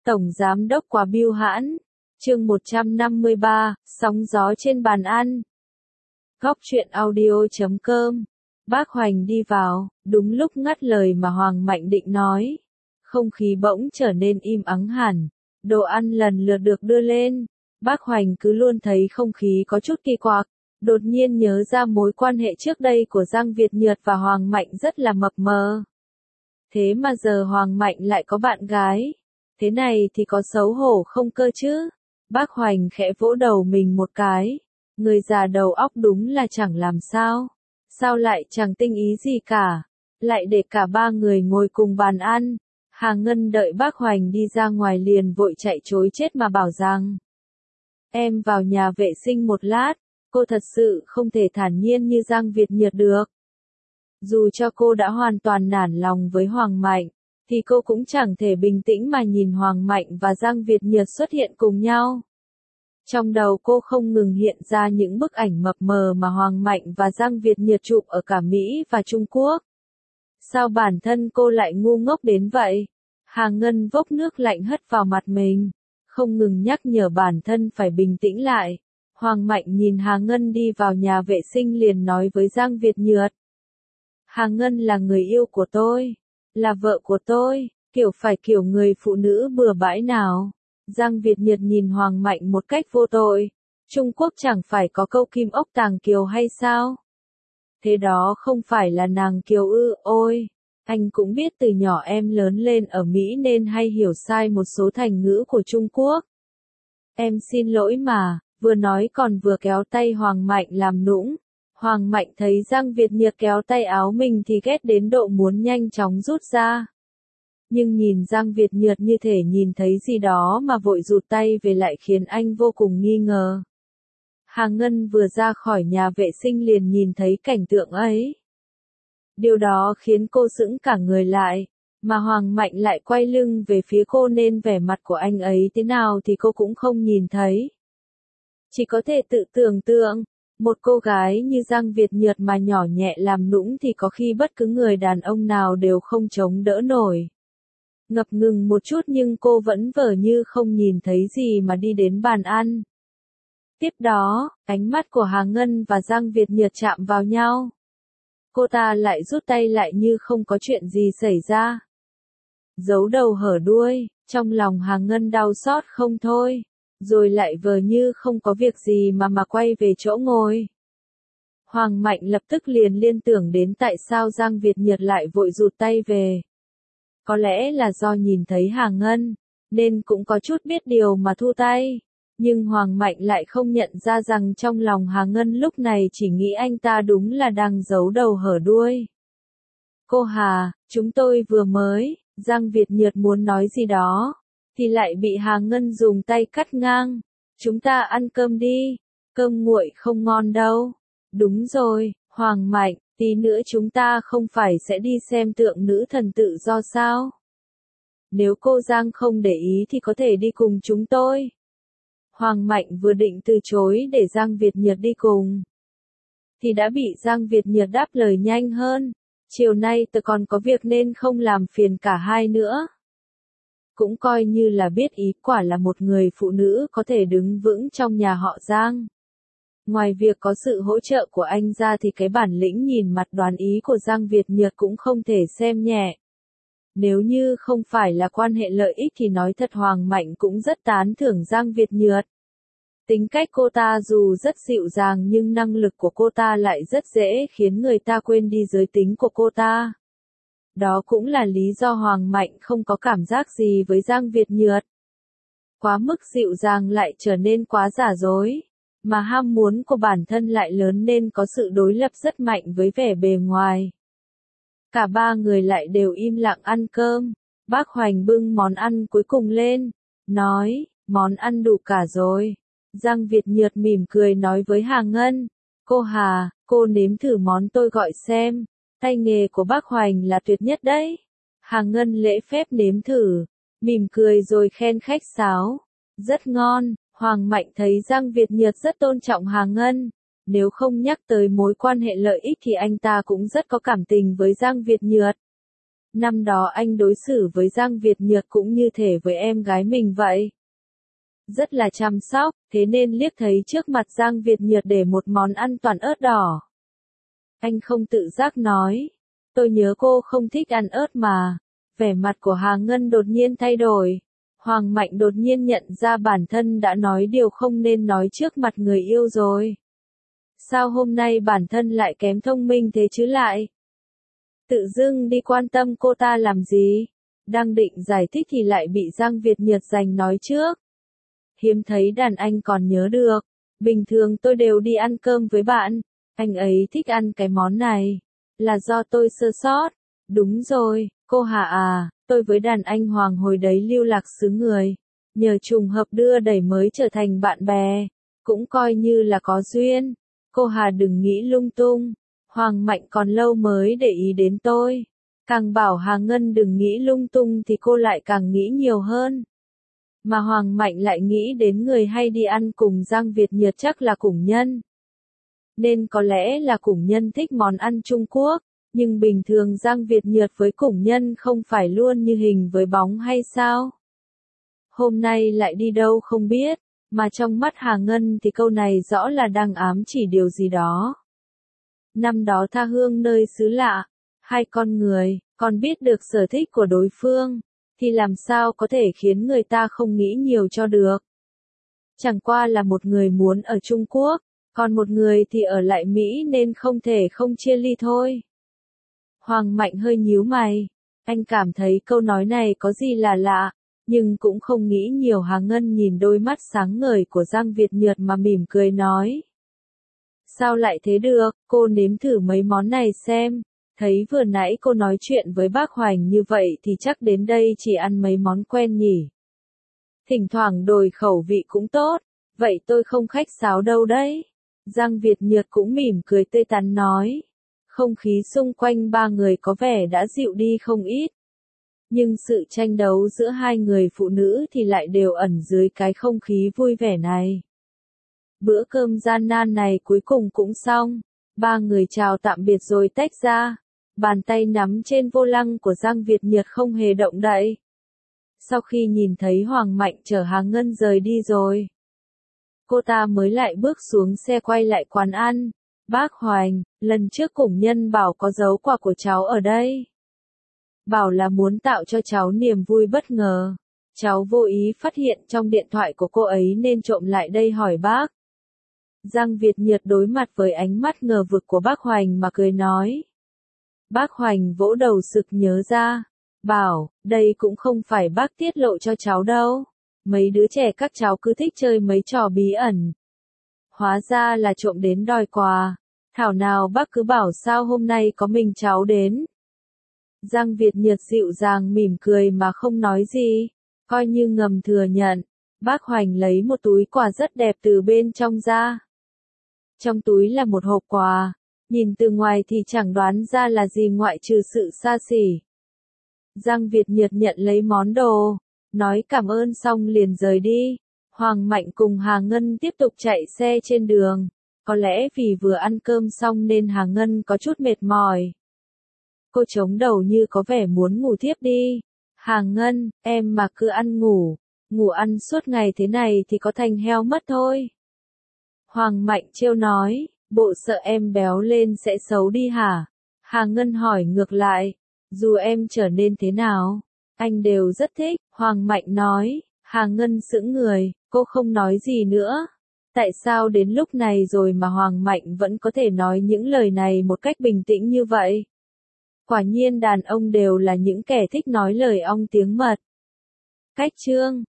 Tổng Giám đốc quá bưu hãn. Chương 153, sóng gió trên bàn ăn. Góc truyện audio.com. Bác Hoành đi vào, đúng lúc ngắt lời mà Hoàng Mạnh định nói. Không khí bỗng trở nên im ắng hẳn, đồ ăn lần lượt được đưa lên. Bác Hoành cứ luôn thấy không khí có chút kỳ quặc, đột nhiên nhớ ra mối quan hệ trước đây của Giang Việt Nhược và Hoàng Mạnh rất là mập mờ. Thế mà giờ Hoàng Mạnh lại có bạn gái. Thế này thì có xấu hổ không cơ chứ? Bác Hoành khẽ vỗ đầu mình một cái. Người già đầu óc đúng là chẳng làm sao. Sao lại chẳng tinh ý gì cả. Lại để cả ba người ngồi cùng bàn ăn. Hà Ngân đợi bác Hoành đi ra ngoài liền vội chạy chối chết mà bảo rằng. Em vào nhà vệ sinh một lát. Cô thật sự không thể thản nhiên như Giang Việt Nhược được. Dù cho cô đã hoàn toàn nản lòng với Hoàng Mạnh, thì cô cũng chẳng thể bình tĩnh mà nhìn Hoàng Mạnh và Giang Việt Nhược xuất hiện cùng nhau. Trong đầu cô không ngừng hiện ra những bức ảnh mập mờ mà Hoàng Mạnh và Giang Việt Nhược chụp ở cả Mỹ và Trung Quốc. Sao bản thân cô lại ngu ngốc đến vậy? Hà Ngân vốc nước lạnh hất vào mặt mình, không ngừng nhắc nhở bản thân phải bình tĩnh lại. Hoàng Mạnh nhìn Hà Ngân đi vào nhà vệ sinh liền nói với Giang Việt Nhược. Hà Ngân là người yêu của tôi, là vợ của tôi, phải kiểu người phụ nữ bừa bãi nào. Giang Việt Nhược nhìn Hoàng Mạnh một cách vô tội. Trung Quốc chẳng phải có câu kim ốc tàng kiều hay sao? Thế đó không phải là nàng kiều ư? Ôi, anh cũng biết từ nhỏ em lớn lên ở Mỹ nên hay hiểu sai một số thành ngữ của Trung Quốc. Em xin lỗi mà, vừa nói còn vừa kéo tay Hoàng Mạnh làm nũng. Hoàng Mạnh thấy Giang Việt Nhược kéo tay áo mình thì ghét đến độ muốn nhanh chóng rút ra. Nhưng nhìn Giang Việt Nhược như thể nhìn thấy gì đó mà vội rụt tay về lại khiến anh vô cùng nghi ngờ. Hà Ngân vừa ra khỏi nhà vệ sinh liền nhìn thấy cảnh tượng ấy. Điều đó khiến cô sững cả người lại, mà Hoàng Mạnh lại quay lưng về phía cô nên vẻ mặt của anh ấy thế nào thì cô cũng không nhìn thấy. Chỉ có thể tự tưởng tượng. Một cô gái như Giang Việt Nhược mà nhỏ nhẹ làm nũng thì có khi bất cứ người đàn ông nào đều không chống đỡ nổi. Ngập ngừng một chút nhưng cô vẫn vờ như không nhìn thấy gì mà đi đến bàn ăn. Tiếp đó, ánh mắt của Hà Ngân và Giang Việt Nhược chạm vào nhau. Cô ta lại rút tay lại như không có chuyện gì xảy ra. Giấu đầu hở đuôi, trong lòng Hà Ngân đau xót không thôi. Rồi lại vờ như không có việc gì mà quay về chỗ ngồi. Hoàng Mạnh lập tức liền liên tưởng đến tại sao Giang Việt Nhược lại vội rụt tay về. Có lẽ là do nhìn thấy Hà Ngân, nên cũng có chút biết điều mà thu tay. Nhưng Hoàng Mạnh lại không nhận ra rằng trong lòng Hà Ngân lúc này chỉ nghĩ anh ta đúng là đang giấu đầu hở đuôi. Cô Hà, chúng tôi vừa mới, Giang Việt Nhược muốn nói gì đó. Thì lại bị Hà Ngân dùng tay cắt ngang. Chúng ta ăn cơm đi, cơm nguội không ngon đâu. Đúng rồi, Hoàng Mạnh, tí nữa chúng ta không phải sẽ đi xem tượng nữ thần tự do sao? Nếu cô Giang không để ý thì có thể đi cùng chúng tôi. Hoàng Mạnh vừa định từ chối để Giang Việt Nhược đi cùng. Thì đã bị Giang Việt Nhược đáp lời nhanh hơn. Chiều nay tôi còn có việc nên không làm phiền cả hai nữa. Cũng coi như là biết ý, quả là một người phụ nữ có thể đứng vững trong nhà họ Giang. Ngoài việc có sự hỗ trợ của anh ra thì cái bản lĩnh nhìn mặt đoán ý của Giang Việt Nhược cũng không thể xem nhẹ. Nếu như không phải là quan hệ lợi ích thì nói thật Hoàng Mạnh cũng rất tán thưởng Giang Việt Nhược. Tính cách cô ta dù rất dịu dàng nhưng năng lực của cô ta lại rất dễ khiến người ta quên đi giới tính của cô ta. Đó cũng là lý do Hoàng Mạnh không có cảm giác gì với Giang Việt Nhược. Quá mức dịu dàng lại trở nên quá giả dối, mà ham muốn của bản thân lại lớn nên có sự đối lập rất mạnh với vẻ bề ngoài. Cả ba người lại đều im lặng ăn cơm. Bác Hoành bưng món ăn cuối cùng lên, nói, món ăn đủ cả rồi. Giang Việt Nhược mỉm cười nói với Hà Ngân, cô Hà, cô nếm thử món tôi gọi xem. Tay nghề của bác Hoành là tuyệt nhất đấy. Hà Ngân lễ phép nếm thử, mỉm cười rồi khen khách sáo. Rất ngon. Hoàng Mạnh thấy Giang Việt Nhược rất tôn trọng Hà Ngân. Nếu không nhắc tới mối quan hệ lợi ích thì anh ta cũng rất có cảm tình với Giang Việt Nhược. Năm đó anh đối xử với Giang Việt Nhược cũng như thể với em gái mình vậy. Rất là chăm sóc, thế nên liếc thấy trước mặt Giang Việt Nhược để một món ăn toàn ớt đỏ. Anh không tự giác nói, tôi nhớ cô không thích ăn ớt mà. Vẻ mặt của Hà Ngân đột nhiên thay đổi. Hoàng Mạnh đột nhiên nhận ra bản thân đã nói điều không nên nói trước mặt người yêu rồi. Sao hôm nay bản thân lại kém thông minh thế chứ lại? Tự dưng đi quan tâm cô ta làm gì? Đang định giải thích thì lại bị Giang Việt Nhược giành nói trước. Hiếm thấy đàn anh còn nhớ được. Bình thường tôi đều đi ăn cơm với bạn. Anh ấy thích ăn cái món này. Là do tôi sơ sót. Đúng rồi, cô Hà à, tôi với đàn anh Hoàng hồi đấy lưu lạc xứ người. Nhờ trùng hợp đưa đẩy mới trở thành bạn bè. Cũng coi như là có duyên. Cô Hà đừng nghĩ lung tung. Hoàng Mạnh còn lâu mới để ý đến tôi. Càng bảo Hà Ngân đừng nghĩ lung tung thì cô lại càng nghĩ nhiều hơn. Mà Hoàng Mạnh lại nghĩ đến người hay đi ăn cùng Giang Việt Nhược chắc là Củng Nhân. Nên có lẽ là Củng Nhân thích món ăn Trung Quốc, nhưng bình thường Giang Việt Nhược với Củng Nhân không phải luôn như hình với bóng hay sao? Hôm nay lại đi đâu không biết, mà trong mắt Hà Ngân thì câu này rõ là đang ám chỉ điều gì đó. Năm đó tha hương nơi xứ lạ, hai con người, còn biết được sở thích của đối phương, thì làm sao có thể khiến người ta không nghĩ nhiều cho được. Chẳng qua là một người muốn ở Trung Quốc, còn một người thì ở lại Mỹ nên không thể không chia ly thôi. Hoàng Mạnh hơi nhíu mày, anh cảm thấy câu nói này có gì là lạ, nhưng cũng không nghĩ nhiều. Hà Ngân nhìn đôi mắt sáng ngời của Giang Việt Nhược mà mỉm cười nói. Sao lại thế được, cô nếm thử mấy món này xem. Thấy vừa nãy cô nói chuyện với bác Hoành như vậy thì chắc đến đây chỉ ăn mấy món quen nhỉ. Thỉnh thoảng đổi khẩu vị cũng tốt, vậy tôi không khách sáo đâu đấy. Giang Việt Nhược cũng mỉm cười tươi tắn nói. Không khí xung quanh ba người có vẻ đã dịu đi không ít. Nhưng sự tranh đấu giữa hai người phụ nữ thì lại đều ẩn dưới cái không khí vui vẻ này. Bữa cơm gian nan này cuối cùng cũng xong. Ba người chào tạm biệt rồi tách ra. Bàn tay nắm trên vô lăng của Giang Việt Nhược không hề động đậy. Sau khi nhìn thấy Hoàng Mạnh chở Hà Ngân rời đi rồi, cô ta mới lại bước xuống xe quay lại quán ăn. Bác Hoành, lần trước Củng Nhân bảo có giấu quà của cháu ở đây. Bảo là muốn tạo cho cháu niềm vui bất ngờ. Cháu vô ý phát hiện trong điện thoại của cô ấy nên trộm lại đây hỏi bác. Giang Việt Nhược đối mặt với ánh mắt ngờ vực của bác Hoành mà cười nói. Bác Hoành vỗ đầu sực nhớ ra. Bảo, đây cũng không phải bác tiết lộ cho cháu đâu. Mấy đứa trẻ các cháu cứ thích chơi mấy trò bí ẩn. Hóa ra là trộm đến đòi quà. Thảo nào bác cứ bảo sao hôm nay có mình cháu đến. Giang Việt Nhược dịu dàng mỉm cười mà không nói gì. Coi như ngầm thừa nhận. Bác Hoành lấy một túi quà rất đẹp từ bên trong ra. Trong túi là một hộp quà. Nhìn từ ngoài thì chẳng đoán ra là gì ngoại trừ sự xa xỉ. Giang Việt Nhược nhận lấy món đồ, nói cảm ơn xong liền rời đi. Hoàng Mạnh cùng Hà Ngân tiếp tục chạy xe trên đường. Có lẽ vì vừa ăn cơm xong nên Hà Ngân có chút mệt mỏi. Cô chống đầu như có vẻ muốn ngủ thiếp đi. Hà Ngân, em mà cứ ăn ngủ ăn suốt ngày thế này thì có thành heo mất thôi. Hoàng Mạnh trêu nói, bộ sợ em béo lên sẽ xấu đi hả? Hà Ngân hỏi ngược lại, dù em trở nên thế nào, anh đều rất thích. Hoàng Mạnh nói. Hà Ngân sững người, cô không nói gì nữa. Tại sao đến lúc này rồi mà Hoàng Mạnh vẫn có thể nói những lời này một cách bình tĩnh như vậy? Quả nhiên đàn ông đều là những kẻ thích nói lời ong tiếng mật. Cách chương